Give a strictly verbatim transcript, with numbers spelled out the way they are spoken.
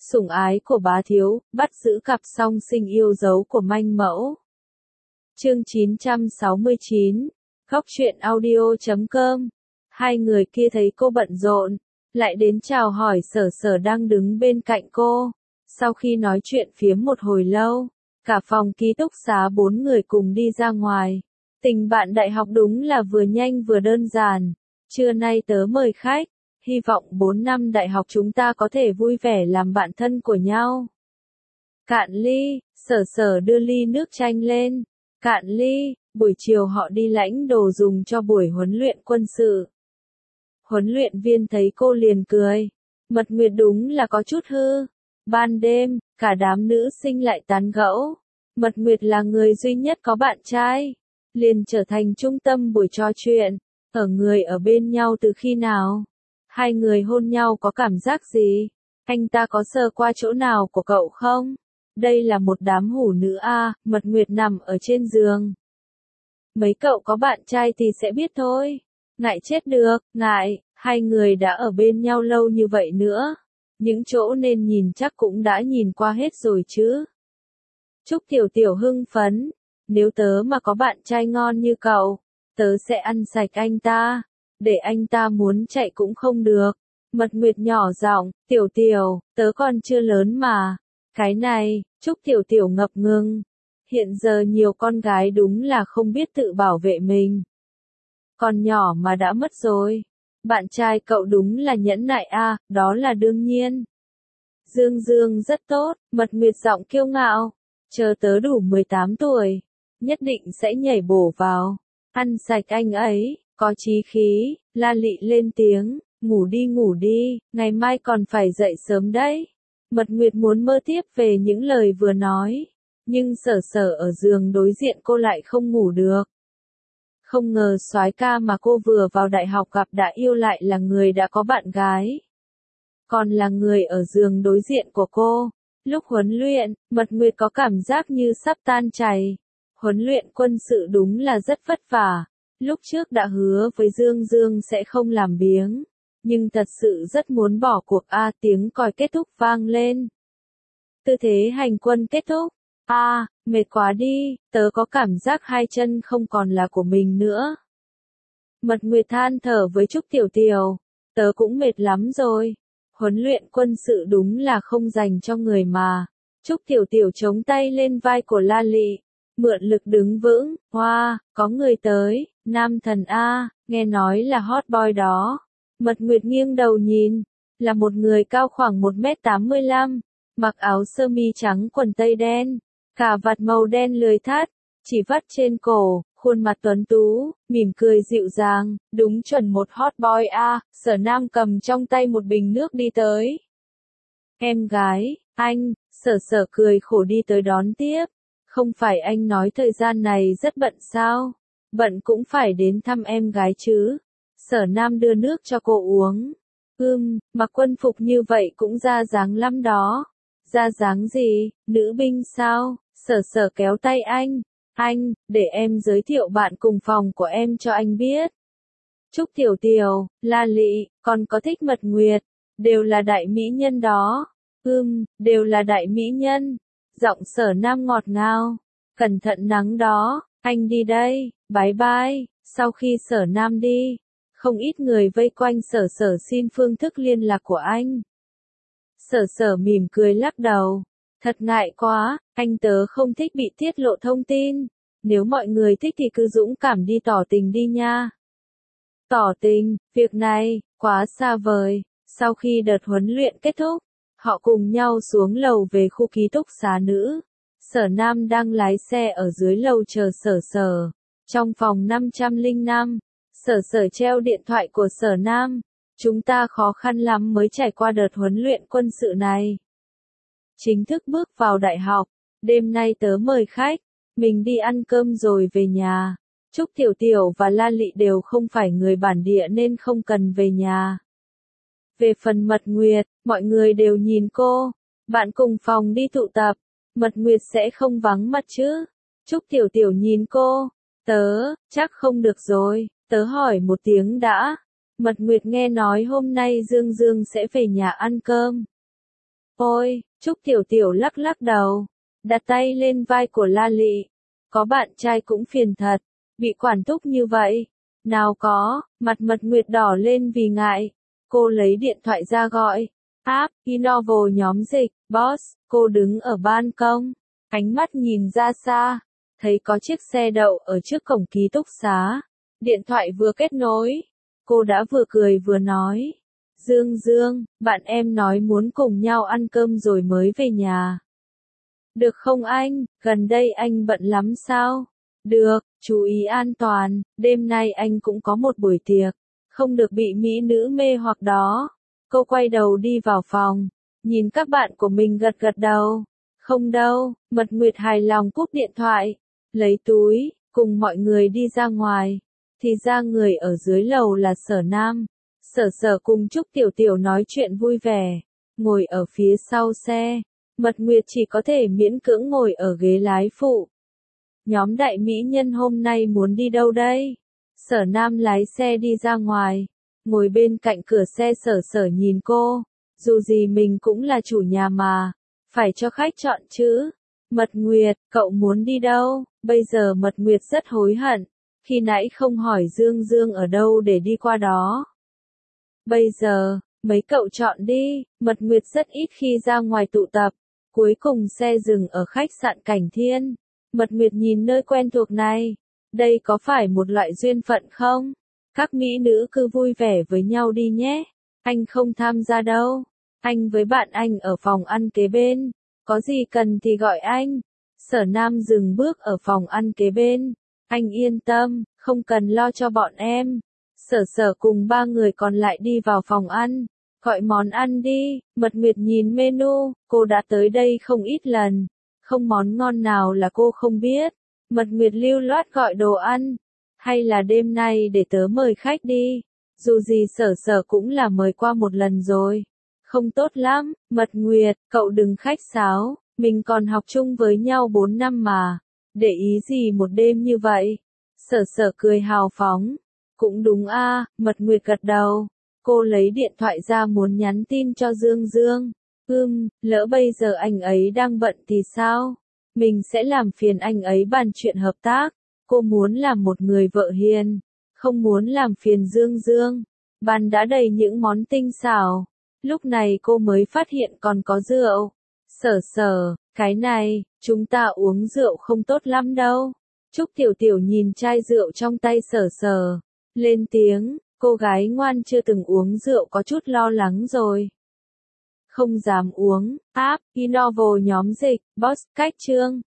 sủng ái của bá thiếu, bắt giữ cặp song sinh yêu dấu của manh mẫu. Chương chín trăm sáu mươi chín, Góc truyện audio chấm com. Hai người kia thấy cô bận rộn, lại đến chào hỏi Sở Sở đang đứng bên cạnh cô. Sau khi nói chuyện phiếm một hồi lâu, cả phòng ký túc xá bốn người cùng đi ra ngoài. Tình bạn đại học đúng là vừa nhanh vừa đơn giản. Trưa nay tớ mời khách, hy vọng bốn năm đại học chúng ta có thể vui vẻ làm bạn thân của nhau. Cạn ly, Sở Sở đưa ly nước chanh lên. Cạn ly, buổi chiều họ đi lãnh đồ dùng cho buổi huấn luyện quân sự. Huấn luyện viên thấy cô liền cười. Mật Nguyệt đúng là có chút hư. Ban đêm, cả đám nữ sinh lại tán gẫu. Mật Nguyệt là người duy nhất có bạn trai, liền trở thành trung tâm buổi trò chuyện. Ở người ở bên nhau từ khi nào? Hai người hôn nhau có cảm giác gì? Anh ta có sờ qua chỗ nào của cậu không? Đây là một đám hủ nữ a. Mật Nguyệt nằm ở trên giường. Mấy cậu có bạn trai thì sẽ biết thôi. Ngại chết được, ngại, hai người đã ở bên nhau lâu như vậy nữa. Những chỗ nên nhìn chắc cũng đã nhìn qua hết rồi chứ. Trúc Tiểu Tiểu hưng phấn. Nếu tớ mà có bạn trai ngon như cậu, tớ sẽ ăn sạch anh ta. Để anh ta muốn chạy cũng không được. Mật Nguyệt nhỏ giọng, Tiểu Tiểu, tớ còn chưa lớn mà. Cái này, Trúc Tiểu Tiểu ngập ngừng. Hiện giờ nhiều con gái đúng là không biết tự bảo vệ mình. Còn nhỏ mà đã mất rồi. Bạn trai cậu đúng là nhẫn nại a, đó là đương nhiên. Dương Dương rất tốt, Mật Nguyệt giọng kiêu ngạo. Chờ tớ đủ mười tám tuổi, nhất định sẽ nhảy bổ vào. Ăn sạch anh ấy, có chí khí. La Lị lên tiếng, ngủ đi ngủ đi, ngày mai còn phải dậy sớm đấy. Mật Nguyệt muốn mơ tiếp về những lời vừa nói, nhưng Sở Sở ở giường đối diện cô lại không ngủ được. Không ngờ soái ca mà cô vừa vào đại học gặp đã yêu lại là người đã có bạn gái. Còn là người ở giường đối diện của cô. Lúc huấn luyện, Mật Nguyệt có cảm giác như sắp tan chảy. Huấn luyện quân sự đúng là rất vất vả. Lúc trước đã hứa với Dương Dương sẽ không làm biếng. Nhưng thật sự rất muốn bỏ cuộc a. Tiếng còi kết thúc vang lên. Tư thế hành quân kết thúc. A, mệt quá đi, tớ có cảm giác hai chân không còn là của mình nữa. Mật Nguyệt than thở với Trúc Tiểu Tiểu. Tớ cũng mệt lắm rồi. Huấn luyện quân sự đúng là không dành cho người mà. Trúc Tiểu Tiểu chống tay lên vai của La Lị. Mượn lực đứng vững. Hoa, wow, có người tới. Nam thần A, nghe nói là hot boy đó. Mật Nguyệt nghiêng đầu nhìn. Là một người cao khoảng một mét tám mươi lăm. Mặc áo sơ mi trắng quần tây đen. Cà vạt màu đen lười thắt. Chỉ vắt trên cổ. Khuôn mặt tuấn tú, mỉm cười dịu dàng, đúng chuẩn một hot boy a. Sở Nam cầm trong tay một bình nước đi tới. Em gái, anh, Sở Sở cười khổ đi tới đón tiếp. Không phải anh nói thời gian này rất bận sao? Bận cũng phải đến thăm em gái chứ. Sở Nam đưa nước cho cô uống. Ừm, mặc quân phục như vậy cũng ra dáng lắm đó. Ra dáng gì, nữ binh sao? Sở Sở kéo tay anh. Anh, để em giới thiệu bạn cùng phòng của em cho anh biết. Trúc Tiểu Tiểu, La Lị, còn có thích Mật Nguyệt, đều là đại mỹ nhân đó. Ừm, đều là đại mỹ nhân. Giọng Sở Nam ngọt ngào. Cẩn thận nắng đó, anh đi đây, bye bye. Sau khi Sở Nam đi, không ít người vây quanh Sở Sở xin phương thức liên lạc của anh. Sở Sở mỉm cười lắc đầu. Thật ngại quá, anh tớ không thích bị tiết lộ thông tin. Nếu mọi người thích thì cứ dũng cảm đi tỏ tình đi nha. Tỏ tình, việc này, quá xa vời. Sau khi đợt huấn luyện kết thúc, họ cùng nhau xuống lầu về khu ký túc xá nữ. Sở Nam đang lái xe ở dưới lầu chờ Sở Sở. Trong phòng năm trăm lẻ năm, Sở Sở treo điện thoại của Sở Nam. Chúng ta khó khăn lắm mới trải qua đợt huấn luyện quân sự này. Chính thức bước vào đại học, đêm nay tớ mời khách, mình đi ăn cơm rồi về nhà. Trúc Tiểu Tiểu và La Lị đều không phải người bản địa nên không cần về nhà. Về phần Mật Nguyệt, mọi người đều nhìn cô, bạn cùng phòng đi tụ tập, Mật Nguyệt sẽ không vắng mặt chứ. Trúc Tiểu Tiểu nhìn cô, tớ, chắc không được rồi, tớ hỏi một tiếng đã. Mật Nguyệt nghe nói hôm nay Dương Dương sẽ về nhà ăn cơm. Ôi, Trúc Tiểu Tiểu lắc lắc đầu, đặt tay lên vai của La Lị. Có bạn trai cũng phiền thật, bị quản thúc như vậy. Nào có, mặt Mật Nguyệt đỏ lên vì ngại. Cô lấy điện thoại ra gọi. App, Inovo nhóm dịch, boss, cô đứng ở ban công. Ánh mắt nhìn ra xa, thấy có chiếc xe đậu ở trước cổng ký túc xá. Điện thoại vừa kết nối, cô đã vừa cười vừa nói. Dương Dương, bạn em nói muốn cùng nhau ăn cơm rồi mới về nhà. Được không anh, gần đây anh bận lắm sao? Được, chú ý an toàn, đêm nay anh cũng có một buổi tiệc, không được bị mỹ nữ mê hoặc đó. Cô quay đầu đi vào phòng, nhìn các bạn của mình gật gật đầu. Không đâu, Mật Nguyệt hài lòng cúp điện thoại, lấy túi, cùng mọi người đi ra ngoài. Thì ra người ở dưới lầu là Sở Nam. Sở Sở cùng Trúc Tiểu Tiểu nói chuyện vui vẻ, ngồi ở phía sau xe. Mật Nguyệt chỉ có thể miễn cưỡng ngồi ở ghế lái phụ. Nhóm đại mỹ nhân hôm nay muốn đi đâu đây? Sở Nam lái xe đi ra ngoài, ngồi bên cạnh cửa xe. Sở Sở nhìn cô, dù gì mình cũng là chủ nhà mà, phải cho khách chọn chứ. Mật Nguyệt, cậu muốn đi đâu? Bây giờ Mật Nguyệt rất hối hận, khi nãy không hỏi Dương Dương ở đâu để đi qua đó. Bây giờ, mấy cậu chọn đi. Mật Nguyệt rất ít khi ra ngoài tụ tập. Cuối cùng xe dừng ở khách sạn Cảnh Thiên. Mật Nguyệt nhìn nơi quen thuộc này. Đây có phải một loại duyên phận không? Các mỹ nữ cứ vui vẻ với nhau đi nhé. Anh không tham gia đâu. Anh với bạn anh ở phòng ăn kế bên. Có gì cần thì gọi anh. Sở Nam dừng bước ở phòng ăn kế bên. Anh yên tâm, không cần lo cho bọn em. Sở Sở cùng ba người còn lại đi vào phòng ăn. Gọi món ăn đi. Mật Nguyệt nhìn menu, cô đã tới đây không ít lần. Không món ngon nào là cô không biết. Mật Nguyệt lưu loát gọi đồ ăn. Hay là đêm nay để tớ mời khách đi. Dù gì Sở Sở cũng là mời qua một lần rồi. Không tốt lắm, Mật Nguyệt, cậu đừng khách sáo. Mình còn học chung với nhau bốn năm mà. Để ý gì một đêm như vậy? Sở Sở cười hào phóng. Cũng đúng a, Mật Nguyệt gật đầu. Cô lấy điện thoại ra muốn nhắn tin cho Dương Dương. Ừm, lỡ bây giờ anh ấy đang bận thì sao? Mình sẽ làm phiền anh ấy bàn chuyện hợp tác. Cô muốn làm một người vợ hiền, không muốn làm phiền Dương Dương. Bàn đã đầy những món tinh xảo. Lúc này cô mới phát hiện còn có rượu. Sở Sở, cái này, chúng ta uống rượu không tốt lắm đâu. Trúc Tiểu Tiểu nhìn chai rượu trong tay Sở Sở, lên tiếng. Cô gái ngoan chưa từng uống rượu có chút lo lắng rồi. Không dám uống. App, Inovo nhóm dịch, boss, cách chương.